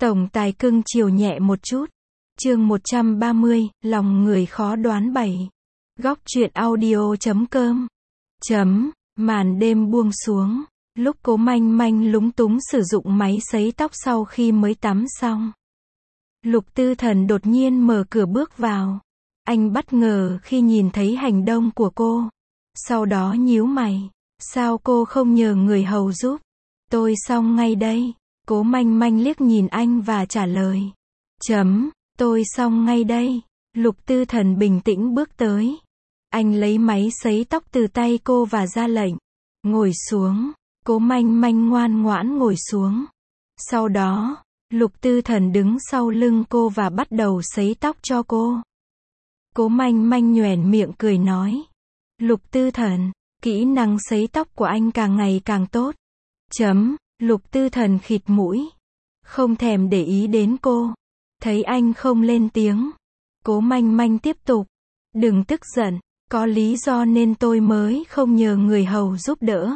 Tổng tài cưng chiều nhẹ một chút. Chương 130, lòng người khó đoán 7. Góc truyện audio.com. Màn đêm buông xuống. Lúc Cố Manh Manh lúng túng sử dụng máy sấy tóc sau khi mới tắm xong, Lục Tư Thần đột nhiên mở cửa bước vào. Anh bất ngờ khi nhìn thấy hành động của cô. Sau đó nhíu mày. Sao cô không nhờ người hầu giúp? Tôi xong ngay đây. Cố Manh Manh liếc nhìn anh và trả lời. Tôi xong ngay đây. Lục Tư Thần bình tĩnh bước tới. Anh lấy máy sấy tóc từ tay cô và ra lệnh. Ngồi xuống. Cố Manh Manh ngoan ngoãn ngồi xuống. Sau đó, Lục Tư Thần đứng sau lưng cô và bắt đầu sấy tóc cho cô. Cố Manh Manh nhoẻn miệng cười nói. Lục Tư Thần, kỹ năng sấy tóc của anh càng ngày càng tốt. Lục Tư Thần khịt mũi. Không thèm để ý đến cô. Thấy anh không lên tiếng. Cố Manh Manh tiếp tục. Đừng tức giận, có lý do nên tôi mới không nhờ người hầu giúp đỡ.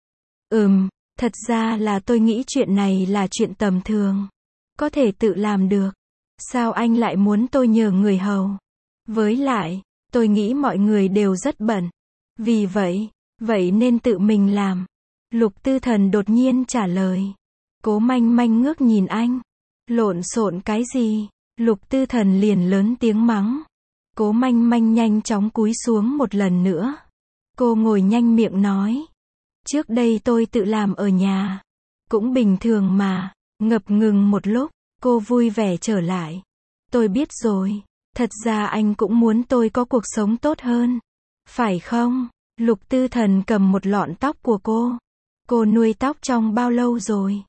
Thật ra là tôi nghĩ chuyện này là chuyện tầm thường. Có thể tự làm được. Sao anh lại muốn tôi nhờ người hầu? Với lại, tôi nghĩ mọi người đều rất bận. Vì vậy nên tự mình làm. Lục Tư Thần đột nhiên trả lời. Cố Manh Manh ngước nhìn anh. Lộn xộn cái gì? Lục Tư Thần liền lớn tiếng mắng. Cố Manh Manh nhanh chóng cúi xuống một lần nữa. Cô ngồi nhanh miệng nói. Trước đây tôi tự làm ở nhà. Cũng bình thường mà. Ngập ngừng một lúc, cô vui vẻ trở lại. Tôi biết rồi. Thật ra anh cũng muốn tôi có cuộc sống tốt hơn. Phải không? Lục Tư Thần cầm một lọn tóc của cô. Cô nuôi tóc trong bao lâu rồi?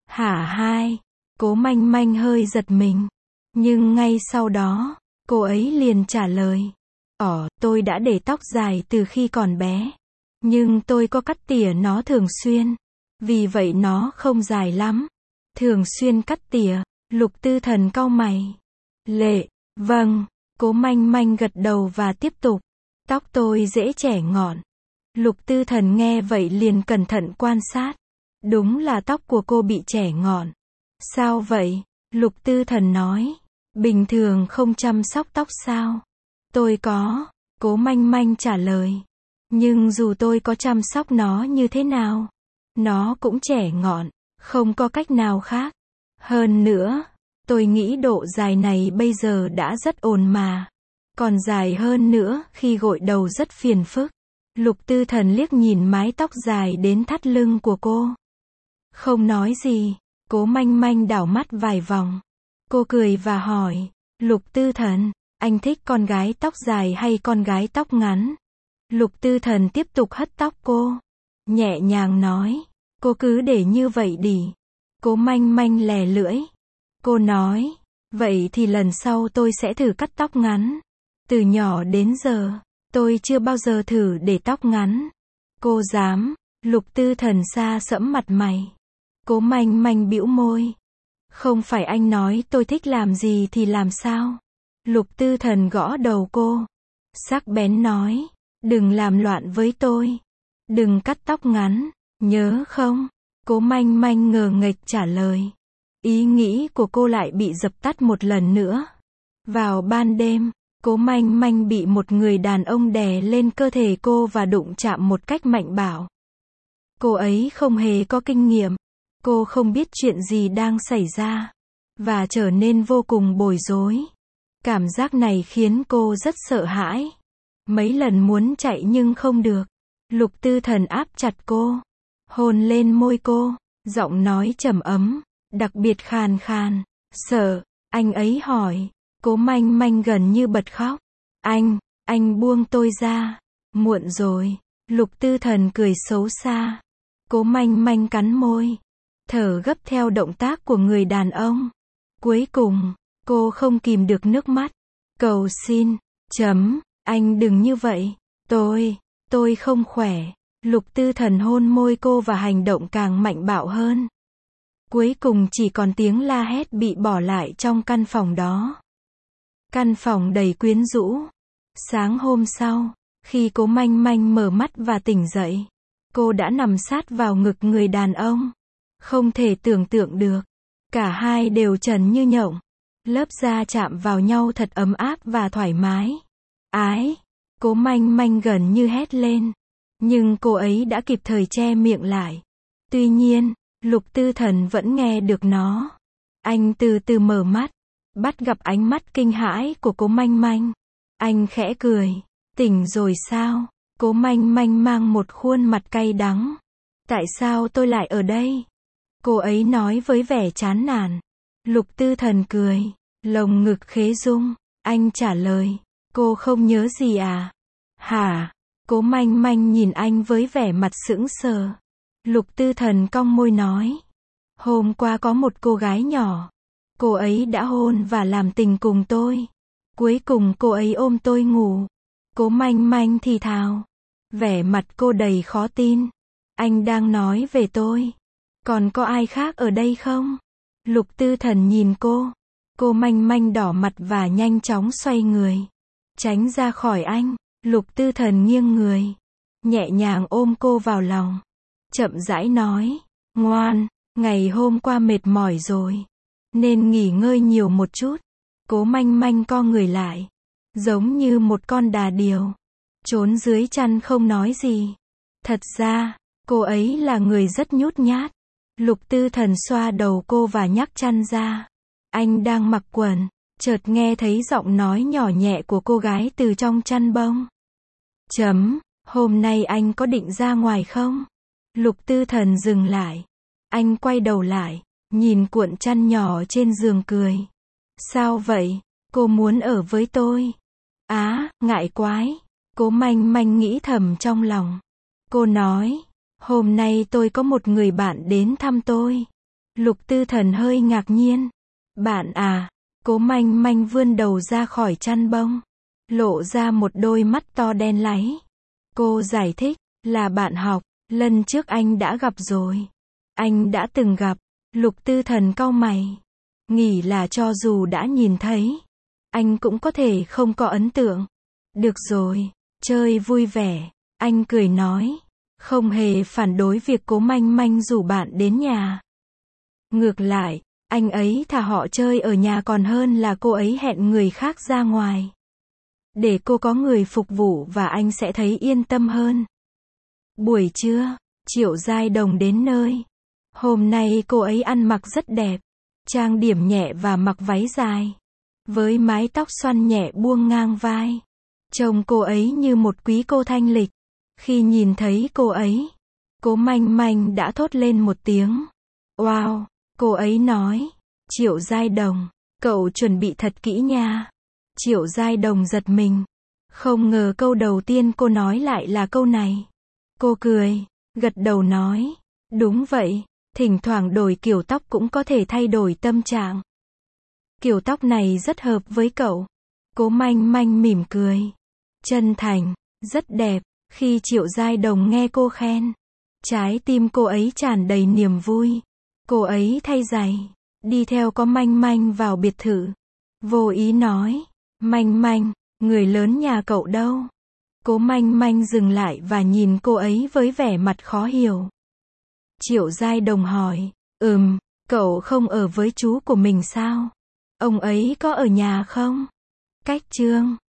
Hả? Cố Manh Manh hơi giật mình. Nhưng ngay sau đó, cô ấy liền trả lời. Tôi đã để tóc dài từ khi còn bé. Nhưng tôi có cắt tỉa nó thường xuyên. Vì vậy nó không dài lắm. Thường xuyên cắt tỉa. Lục Tư Thần cau mày. Vâng. Cố Manh Manh gật đầu và tiếp tục. Tóc tôi dễ chẻ ngọn. Lục Tư Thần nghe vậy liền cẩn thận quan sát. Đúng là tóc của cô bị chẻ ngọn. Sao vậy? Lục Tư Thần nói. Bình thường không chăm sóc tóc sao? Tôi có. Cố Manh Manh trả lời. Nhưng dù tôi có chăm sóc nó như thế nào, nó cũng chẻ ngọn. Không có cách nào khác. Hơn nữa, tôi nghĩ độ dài này bây giờ đã rất ổn mà. Còn dài hơn nữa khi gội đầu rất phiền phức. Lục Tư Thần liếc nhìn mái tóc dài đến thắt lưng của cô. Không nói gì. Cố Manh Manh đảo mắt vài vòng. Cô cười và hỏi. Lục Tư Thần, anh thích con gái tóc dài hay con gái tóc ngắn? Lục Tư Thần tiếp tục hất tóc cô. Nhẹ nhàng nói. Cô cứ để như vậy đi. Cố Manh Manh lè lưỡi. Cô nói. Vậy thì lần sau tôi sẽ thử cắt tóc ngắn. Từ nhỏ đến giờ, tôi chưa bao giờ thử để tóc ngắn. Cô dám? Lục Tư Thần xa sẫm mặt mày. Cố Manh Manh bĩu môi. Không phải anh nói tôi thích làm gì thì làm sao? Lục Tư Thần gõ đầu cô. Sắc bén nói. Đừng làm loạn với tôi. Đừng cắt tóc ngắn. Nhớ không? Cố Manh Manh ngờ nghệch trả lời. Ý nghĩ của cô lại bị dập tắt một lần nữa. Vào ban đêm, Cố Manh Manh bị một người đàn ông đè lên cơ thể cô và đụng chạm một cách mạnh bạo. Cô ấy không hề có kinh nghiệm. Cô không biết chuyện gì đang xảy ra. Và trở nên vô cùng bối rối. Cảm giác này khiến cô rất sợ hãi. Mấy lần muốn chạy nhưng không được. Lục Tư Thần áp chặt cô. Hôn lên môi cô. Giọng nói trầm ấm. Đặc biệt khàn khàn. Sợ. Anh ấy hỏi. Cố Manh Manh gần như bật khóc. Anh buông tôi ra. Muộn rồi. Lục Tư Thần cười xấu xa. Cố Manh Manh cắn môi. Thở gấp theo động tác của người đàn ông. Cuối cùng, cô không kìm được nước mắt. Cầu xin. Anh đừng như vậy. Tôi không khỏe. Lục Tư Thần hôn môi cô và hành động càng mạnh bạo hơn. Cuối cùng chỉ còn tiếng la hét bị bỏ lại trong căn phòng đó. Căn phòng đầy quyến rũ. Sáng hôm sau, khi Cố Manh Manh mở mắt và tỉnh dậy, cô đã nằm sát vào ngực người đàn ông. Không thể tưởng tượng được. Cả hai đều trần như nhộng. Lớp da chạm vào nhau thật ấm áp và thoải mái. Ái! Cố Manh Manh gần như hét lên. Nhưng cô ấy đã kịp thời che miệng lại. Tuy nhiên, Lục Tư Thần vẫn nghe được nó. Anh từ từ mở mắt, bắt gặp ánh mắt kinh hãi của Cố Manh Manh. Anh khẽ cười. Tỉnh rồi sao? Cố Manh Manh mang một khuôn mặt cay đắng. Tại sao tôi lại ở đây? Cô ấy nói với vẻ chán nản. Lục Tư Thần cười. Lồng ngực khế rung. Anh trả lời. Cô không nhớ gì à? Hả? Cố Manh Manh nhìn anh với vẻ mặt sững sờ. Lục Tư Thần cong môi nói. Hôm qua có một cô gái nhỏ. Cô ấy đã hôn và làm tình cùng tôi. Cuối cùng cô ấy ôm tôi ngủ. Cố Manh Manh thì thào. Vẻ mặt cô đầy khó tin. Anh đang nói về tôi. Còn có ai khác ở đây không? Lục Tư Thần nhìn cô. Cô Manh Manh đỏ mặt và nhanh chóng xoay người. Tránh ra khỏi anh. Lục Tư Thần nghiêng người. Nhẹ nhàng ôm cô vào lòng. Chậm rãi nói. Ngoan, ngày hôm qua mệt mỏi rồi. Nên nghỉ ngơi nhiều một chút. Cố Manh Manh co người lại. Giống như một con đà điểu. Trốn dưới chăn không nói gì. Thật ra, cô ấy là người rất nhút nhát. Lục Tư Thần xoa đầu cô và nhắc chăn ra. Anh đang mặc quần. Chợt nghe thấy giọng nói nhỏ nhẹ của cô gái từ trong chăn bông. Hôm nay anh có định ra ngoài không? Lục Tư Thần dừng lại. Anh quay đầu lại, nhìn cuộn chăn nhỏ trên giường cười. Sao vậy? Cô muốn ở với tôi? Ngại quái. Cố Manh Manh nghĩ thầm trong lòng. Cô nói, hôm nay tôi có một người bạn đến thăm tôi. Lục Tư Thần hơi ngạc nhiên. Bạn à? Cố Manh Manh vươn đầu ra khỏi chăn bông. Lộ ra một đôi mắt to đen láy. Cô giải thích, là bạn học, lần trước anh đã gặp rồi. Anh đã từng gặp. Lục Tư Thần cau mày. Nghĩ là cho dù đã nhìn thấy, anh cũng có thể không có ấn tượng. Được rồi, chơi vui vẻ. Anh cười nói. Không hề phản đối việc Cố Manh Manh rủ bạn đến nhà. Ngược lại, anh ấy thà họ chơi ở nhà còn hơn là cô ấy hẹn người khác ra ngoài. Để cô có người phục vụ và anh sẽ thấy yên tâm hơn. Buổi trưa, Triệu Giai Đồng đến nơi. Hôm nay cô ấy ăn mặc rất đẹp. Trang điểm nhẹ và mặc váy dài. Với mái tóc xoăn nhẹ buông ngang vai. Trông cô ấy như một quý cô thanh lịch. Khi nhìn thấy cô ấy, Cố Manh Manh đã thốt lên một tiếng. Wow, cô ấy nói. Triệu Giai Đồng, cậu chuẩn bị thật kỹ nha. Triệu Giai Đồng giật mình. Không ngờ câu đầu tiên cô nói lại là câu này. Cô cười, gật đầu nói. Đúng vậy, thỉnh thoảng đổi kiểu tóc cũng có thể thay đổi tâm trạng. Kiểu tóc này rất hợp với cậu. Cố Manh Manh mỉm cười. Chân thành, rất đẹp. Khi Triệu Giai Đồng nghe cô khen, trái tim cô ấy tràn đầy niềm vui. Cô ấy thay giày, đi theo Cố Manh Manh vào biệt thự. Vô ý nói, Manh Manh, người lớn nhà cậu đâu? Cố Manh Manh dừng lại và nhìn cô ấy với vẻ mặt khó hiểu. Triệu Giai Đồng hỏi, cậu không ở với chú của mình sao? Ông ấy có ở nhà không? Cách chương